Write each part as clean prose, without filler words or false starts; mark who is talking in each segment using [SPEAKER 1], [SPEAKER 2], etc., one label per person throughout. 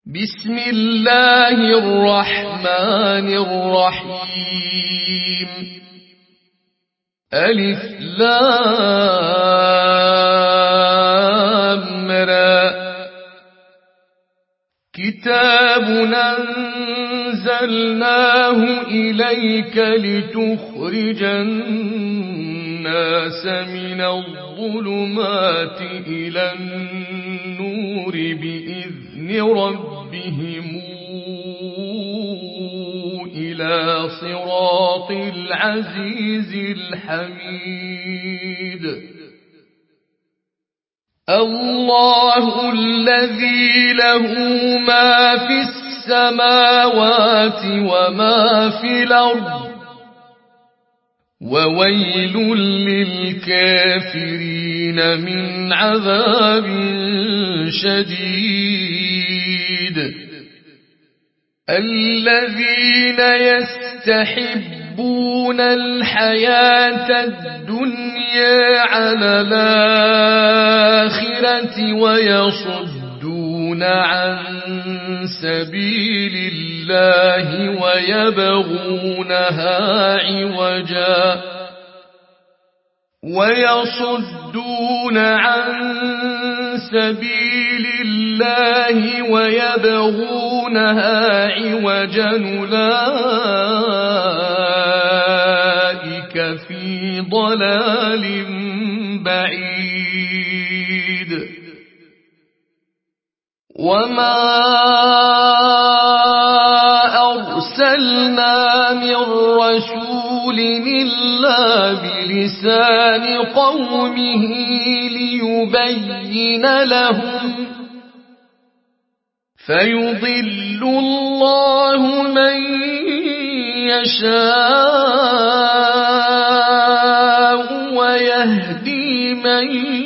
[SPEAKER 1] بسم الله الرحمن الرحيم. ألف لام را. كتاب أنزلناه إليك لتخرج الناس من الظلمات إلى النور بإذن ربهم إلى صراط العزيز الحميد. الله الذي له ما في السماوات وما في الأرض وويل للكافرين من عذاب شديد. الذين يستحبون الحياة الدنيا على الآخرة ويصدون عن سبيل الله ويبغونها عوجا أولئك في ضلال بعيد. وما أرسلنا من رسول إلا بلسان قومه ليبين لهم فيضل الله من يشاء ويهدي من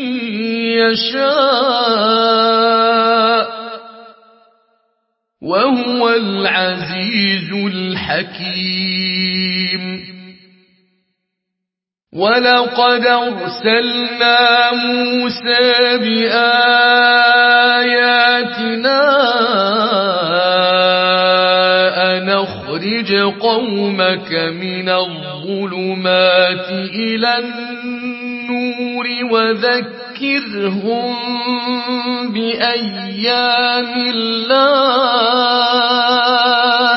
[SPEAKER 1] يشاء وهو العزيز الحكيم. ولقد أرسلنا موسى بآياتنا أن أخرج قومك من الظلمات إلى النور وذكرهم بأيام الله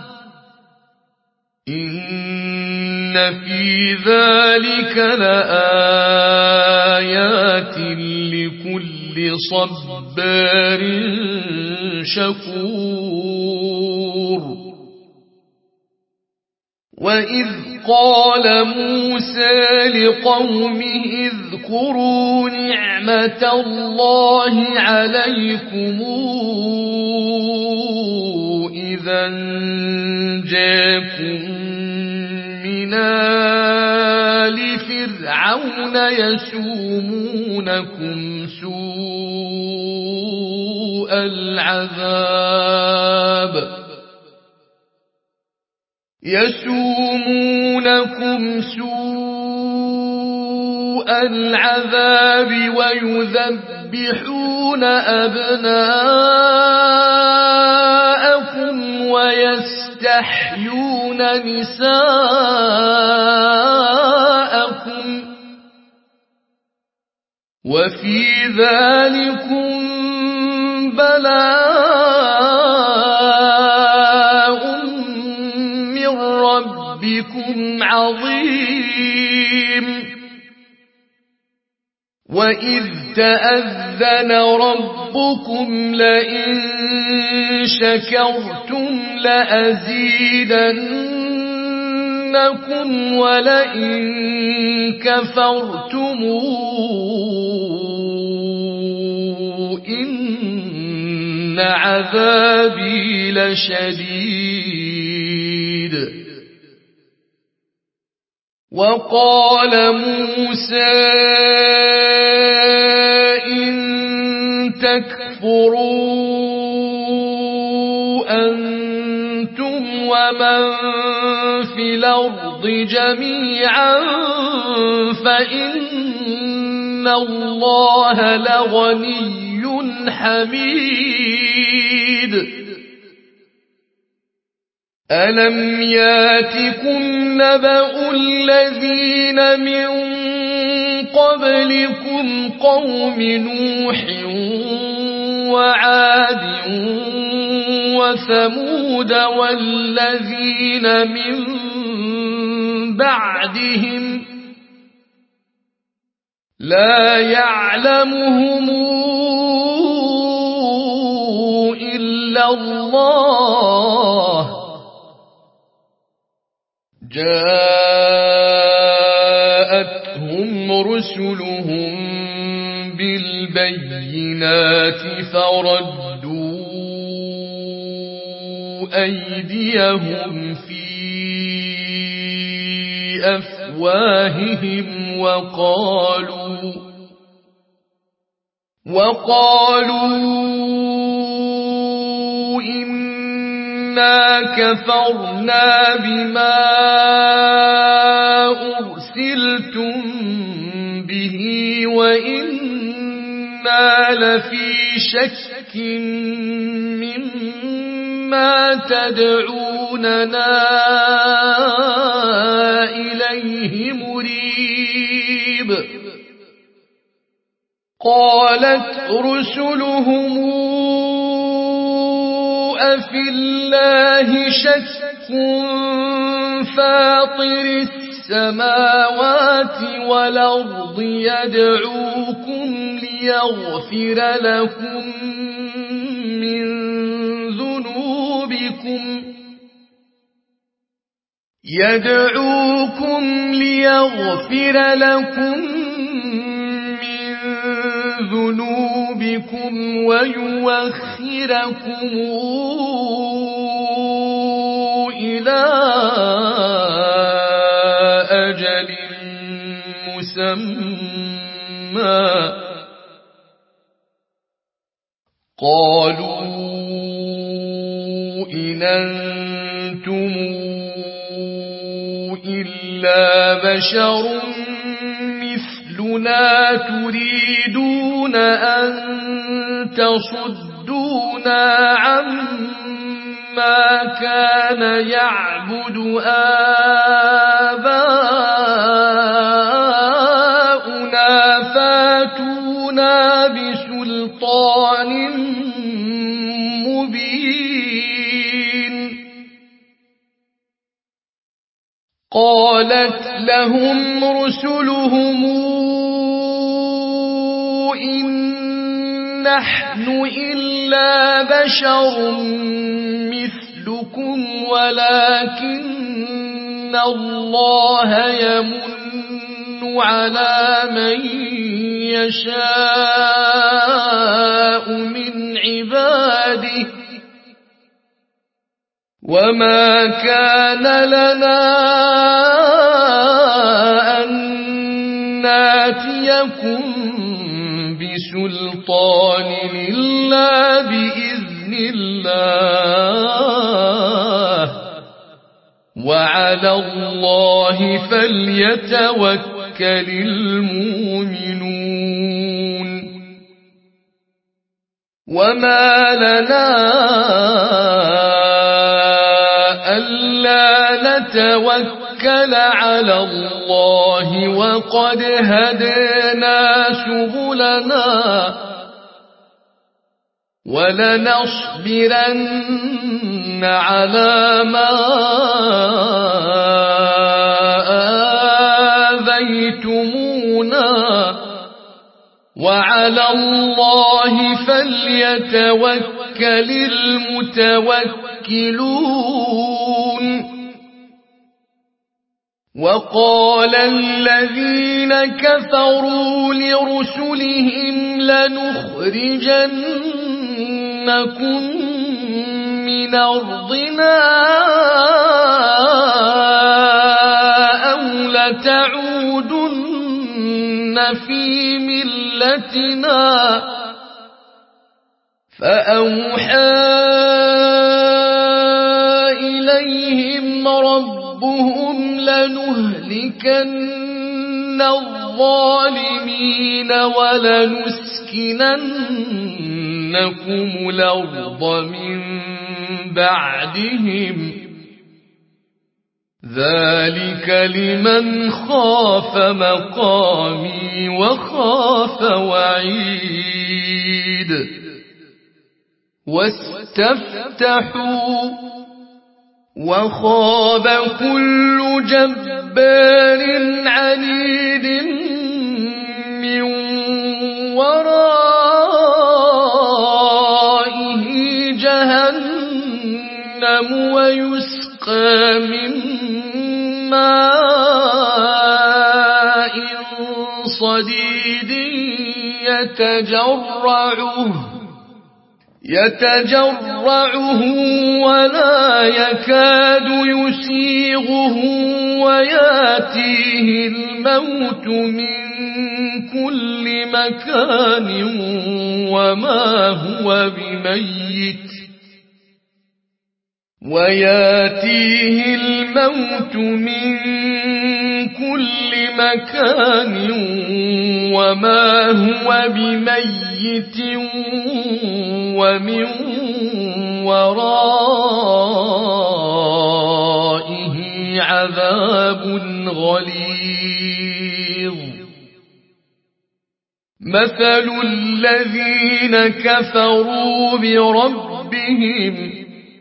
[SPEAKER 1] إن في ذلك لآيات لكل صبار شكور. وإذ قال موسى لقومه اذكروا نعمة الله عليكم إذا جاءكم من آل فرعون يسومونكم سوء العذاب ويذبحون أبناءكم ويستحيون نساءكم وفي ذلكم بلاء من ربكم عظيم. وإذ تأذن ربكم لئن شكرتم لأزيدنكم ولئن كفرتم إن عذابي لشديد. وقال موسى إن تكفروا أنتم ومن في الأرض جميعا فإن الله لغني حميد. ألم ياتكم نبأ الذين من قبلكم قوم نوح وعاد وثمود والذين من بعدهم لا يعلمهم إلا الله جاءتهم رسلهم بالبينات فردوا أيديهم في أفواههم وقالوا إنا كفرنا بما أرسلتم به وإنا لفي شك مما تدعوننا إليه مريب قالت رسلهم أفي الله شك فاطر السماوات والأرض يدعوكم ليغفر لكم من ذنوبكم ويوخركم إلى أجل مسمى قالوا إن أنتم إلا بشر مثلنا تريدون أن تصدونا عما كان يعبد آباؤنا فاتونا بسلطان مبين قالت لهم رسلهم إن نحن إلا بشر مثلكم ولكن الله يمن على من يشاء من عباده وما كان لنا أن ناتيكم بسلطان إلا بإذن الله وعلى الله فليتوكل المؤمنون وما لنا ألا نتوكل على الله وقد هدانا سبلنا ولنصبرن على ما آذيتمونا وعلى الله فليتوكل المتوكلون وقال الذين كفروا لرسلهم لنخرجنكم من أرضنا أو لتعودن في ملتنا فأوحى إليهم ربهم لنهلكن الظالمين ولنسكننكم الأرض من بعدهم ذلك لمن خاف مقامي وخاف وعيد واستفتحوا وخاب كل جبار عنيد من ورائه جهنم ويسقى من ماء صديد يتجرعه ولا يكاد يسيغه وياتيه الموت من كل مكان وما هو بميت ومن ورائه عذاب غليظ مثل الذين كفروا بربهم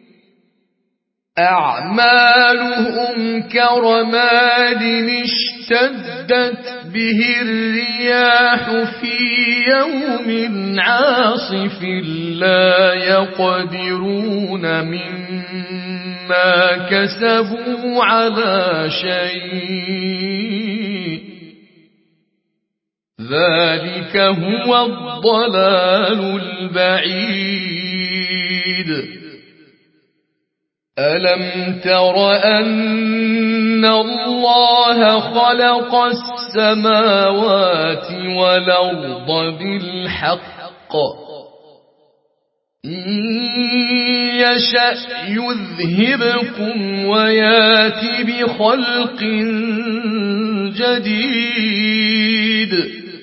[SPEAKER 1] أعمالهم كرماد اشتدت به الرياح في يوم عاصف لا يقدرون مما كسبوا على شيء ذلك هو الضلال البعيد ألم تر أن الله خلق السماوات والأرض بالحق إن يشأ يذهبكم ويات بخلق جديد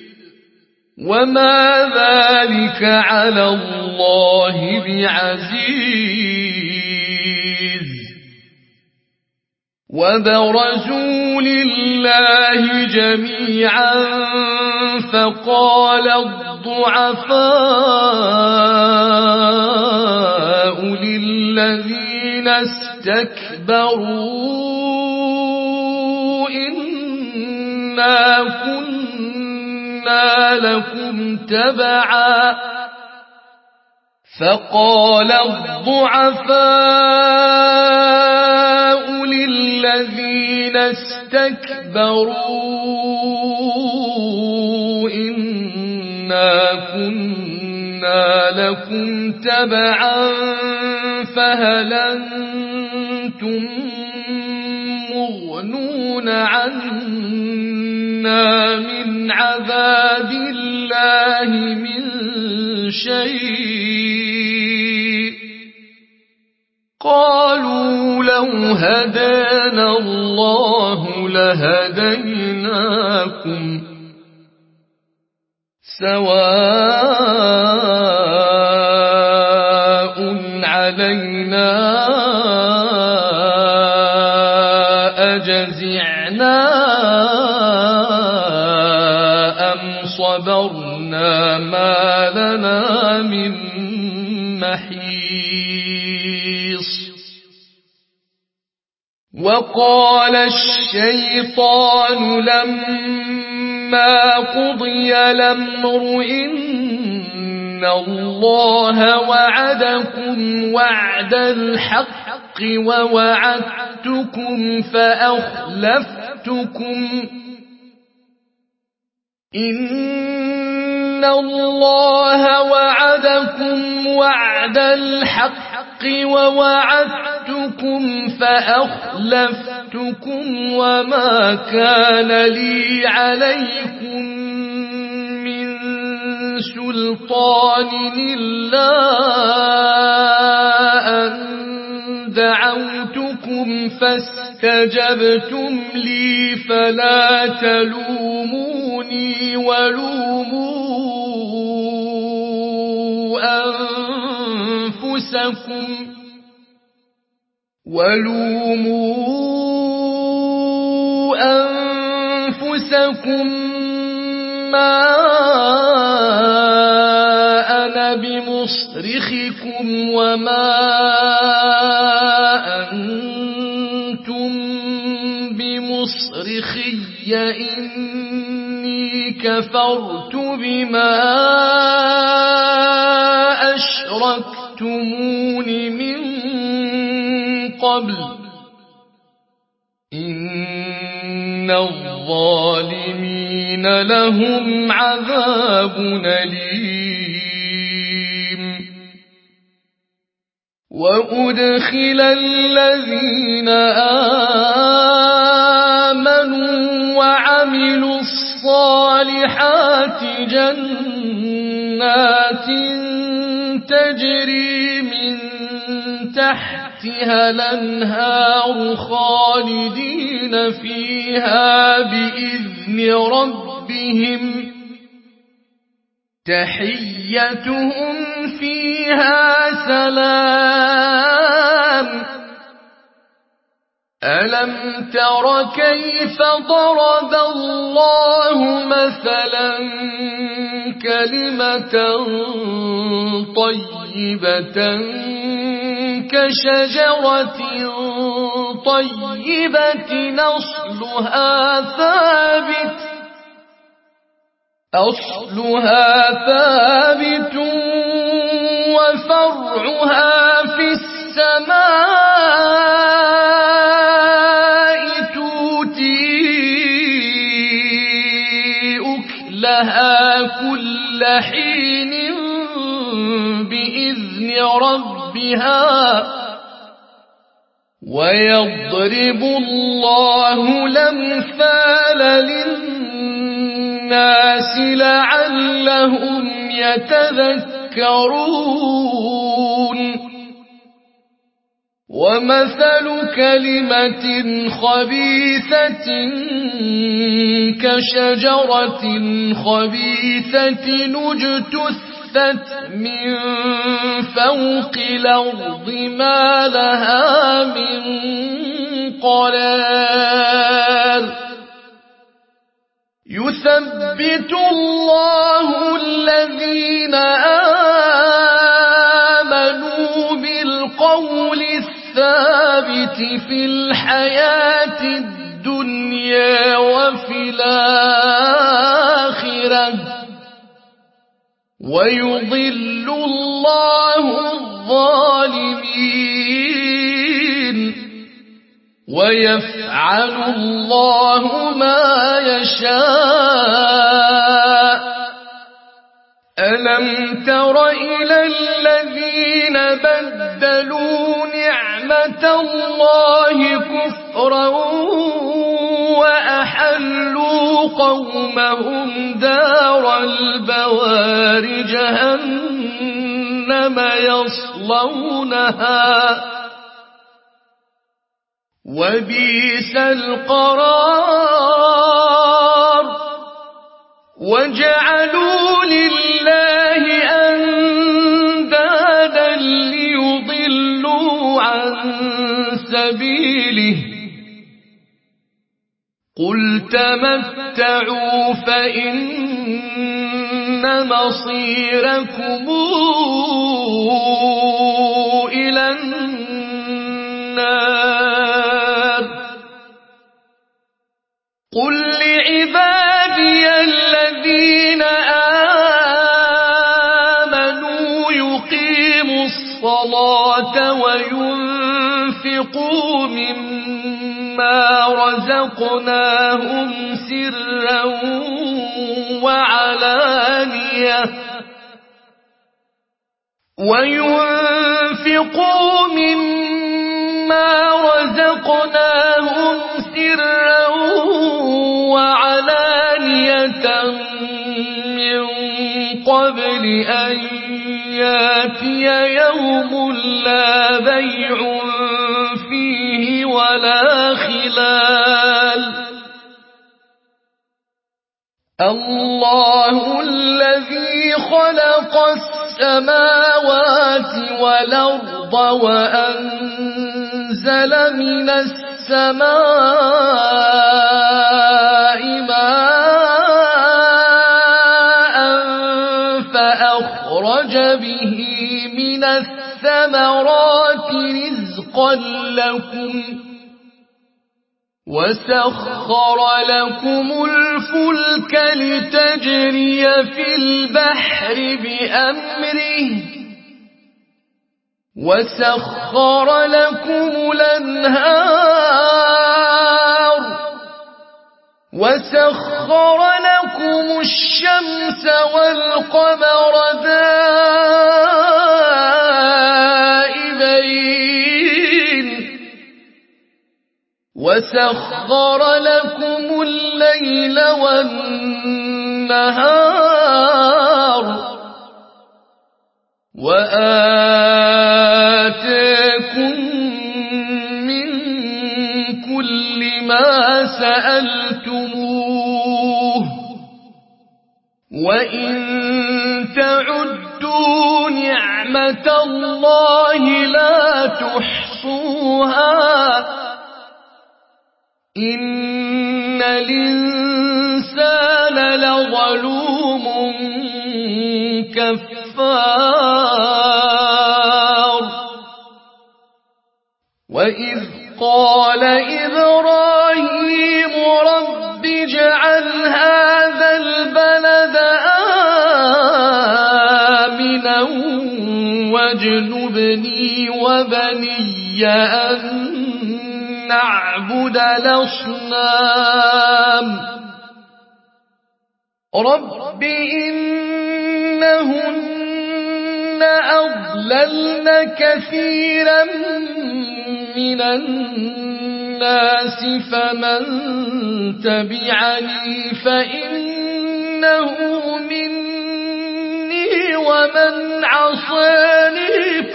[SPEAKER 1] وما ذلك على الله بعزيز وبرزوا لله جميعا فقال الضعفاء للذين استكبروا إنا كنا لكم تبعا فقال الضعفاء للذين استكبروا إنا كنا لكم تبعا فهل أنتم مغنون عنا من عذاب الله من شيء قالوا لو هدانا الله لهديناكم سواء علينا أجزعنا أم صبرنا ما لنا من محيص وقال الشيطان لما قضي الأمر إن الله وعدكم وعد الحق ووعدتكم فأخلفتكم إن الله وعدكم وعد الحق ووعدتكم فأخلفتكم وما كان لي عليكم من سلطان إلا أن دعوتكم فاستجبتم لي فلا تلوموني ولوموا أنفسكم ولوموا أنفسكم ما أنا بمصرخكم وما أنتم بمصرخي إني كفرت بما أشركتمون من قبل إن الظالمين لهم عذاب أليم وأدخل الذين آمنوا وعملوا الصالحات جنات تجري من تحتها الأنهار خالدين فيها بإذن ربهم تحيتهم فيها سلام ألم تر كيف ضرب الله مثلا كلمة طيبة كشجرة طيبة أصلها ثابت وفرعها في السماء تؤتي أكلها كل حين بإذن ربها ويضرب الله الأمثال للناس لعلهم يتذكرون ومثل كلمة خبيثة كشجرة خبيثة اجتثت من فوق الأرض ما لها من قرار يثبت الله الذين آمنوا بالقول الثابت في الحياة الدنيا وفي الآخرة ويضل الله الظالمين ويفعل الله ما يشاء ألم تر إلى الذين بدلوا نعمة الله كفرا وأحلوا قومهم دار البوار جهنم يصلونها وبئس القرار وجعلوا لله أندادا ليضلوا عن سبيله قل تمتعوا فإن مصيركم إلى النار قل لعبادي الذين آمنوا يقيموا الصلاة وينفقوا مما رزقناهم سرا وعلانية من قبل أن ياتي يوم لا بيع فيه ولا خلال الله الذي خلق السماوات والأرض وأنزل أنزل من السماء ماء فأخرج به من الثمرات رزقا لكم وسخر لكم الفلك لتجري في البحر بأمره وسخر لكم الأنهار وسخر لكم الشمس والقمر دائبين وسخر لكم الليل والنهار وآتاكم من كل ما سألتموه وإن تعدوا نعمة الله لا تحصوها إن الإنسان لظلوم كفار وإذ قال إبراهيم رب اجعل هذا البلد آمنا واجنبني وبني أن نعبد الأصنام رب إنهن أضللن كثيرا من الناس فمن تبعني فإنه مني ومن عصاني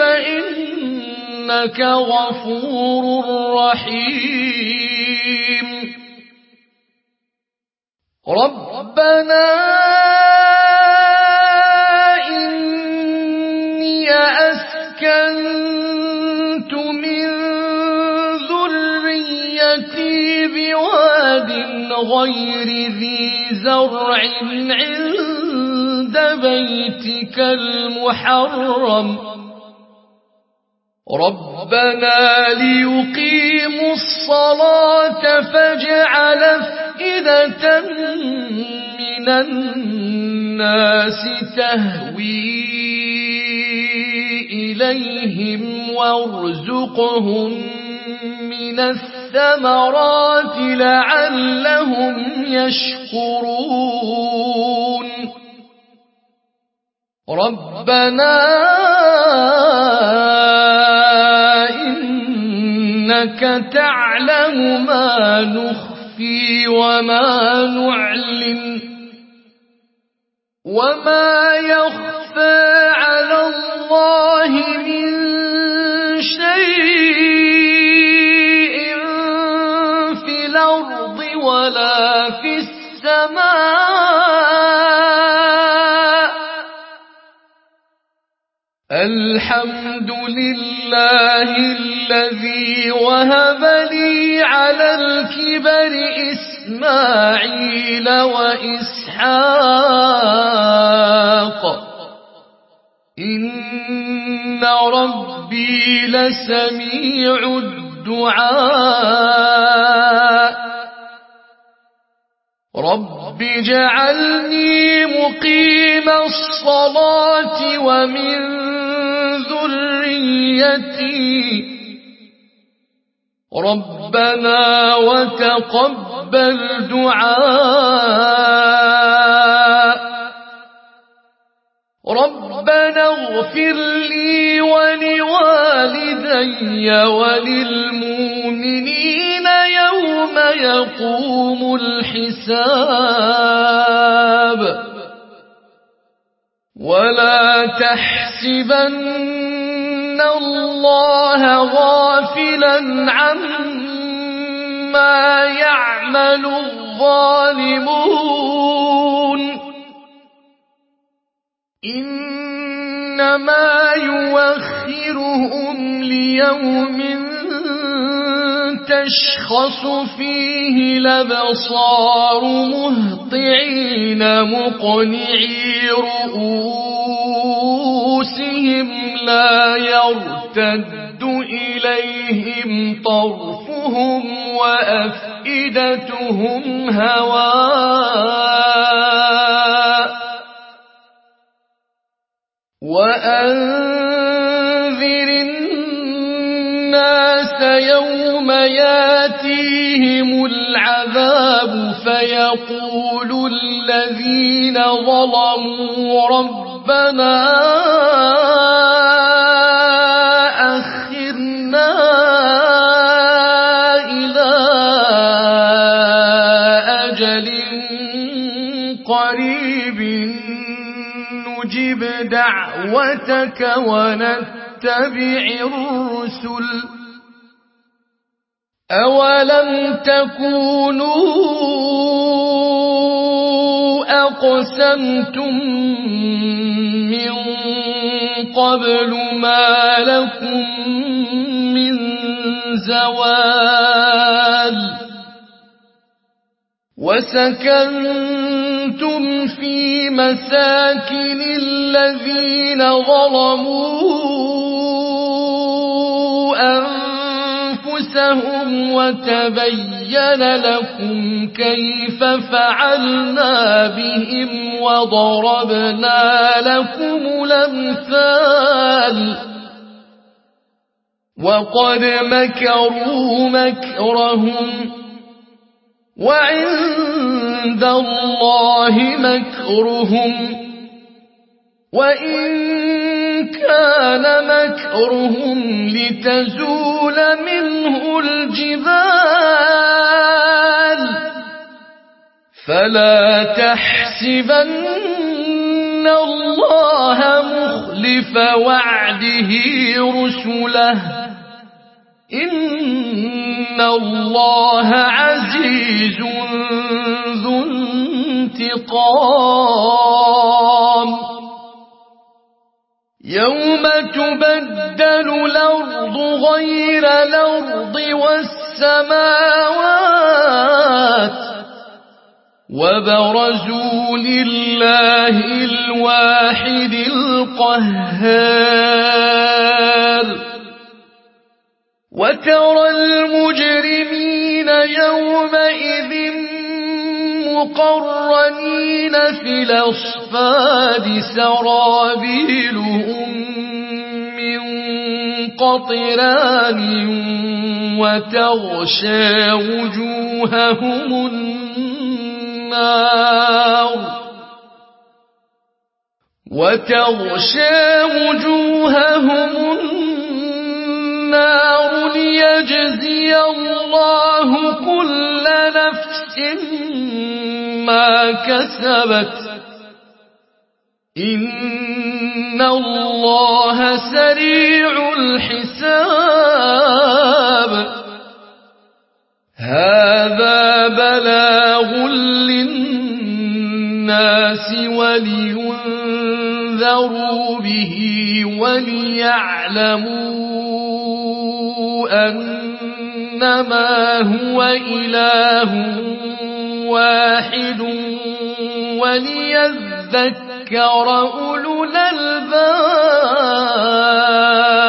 [SPEAKER 1] فإنك غفور رحيم ربنا إني أسكنت من ذريتي بواد غير ذي زرع عند بيتك المحرم ربنا ليقيموا الصلاة فاجعل أفئدة من الناس تهوي إليهم وارزقهم من الثمرات لعلهم يشكرون ربنا إنك تعلم ما نخفي وما نعلن وما يخفى على الله من شيء في الأرض ولا في السماء الحمد لله الذي وهب لي على الكبر إسماعيل وإسحاق إن ربي لسميع الدعاء رب اجعلني مقيم الصلاة ومن ذريتي ربنا وتقبل دعاء ربنا اغفر لي ولوالدي وللمؤمنين يوم يقوم الحساب ولا تحسبن الله غافلا عما يعمل الظالمون إنما يوخرهم ليوم تشخص فيه الأبصار مهطعين مقنعي رؤوسهم لا يرتد إليهم طرفهم وأفئدتهم هواء وأنذر الناس يوم ياتيهم العذاب فيقول الذين ظلموا ربنا أخرنا إلى أجل قريب نجب دعوتك ونتبع الرسل أولم تكونوا أقسمتم من قبل ما لكم من زوال وسكنتم في مساكن الذين ظلموا أنفسهم وتبين لكم كيف فعلنا بهم وضربنا لكم الأمثال وقد مكروا مكرهم وعند الله مكرهم وإن كان مكرهم لتزول منه الجبال فلا تحسبن الله مخلف وعده رسله إن الله عزيز ذو انتقام يوم تبدل الأرض غير الأرض والسماوات وبرزوا لله الواحد القهار وترى المجرمين يومئذ مقرنين في الأصفاد سرابيلهم من قطران وتغشى وجوههم النار ليجزي الله كل نفس ما كسبت إن الله سريع الحساب هذا بلاغ للناس ولينذروا به وليعلموا أنما هو إله واحد وليذكر أولو الألباب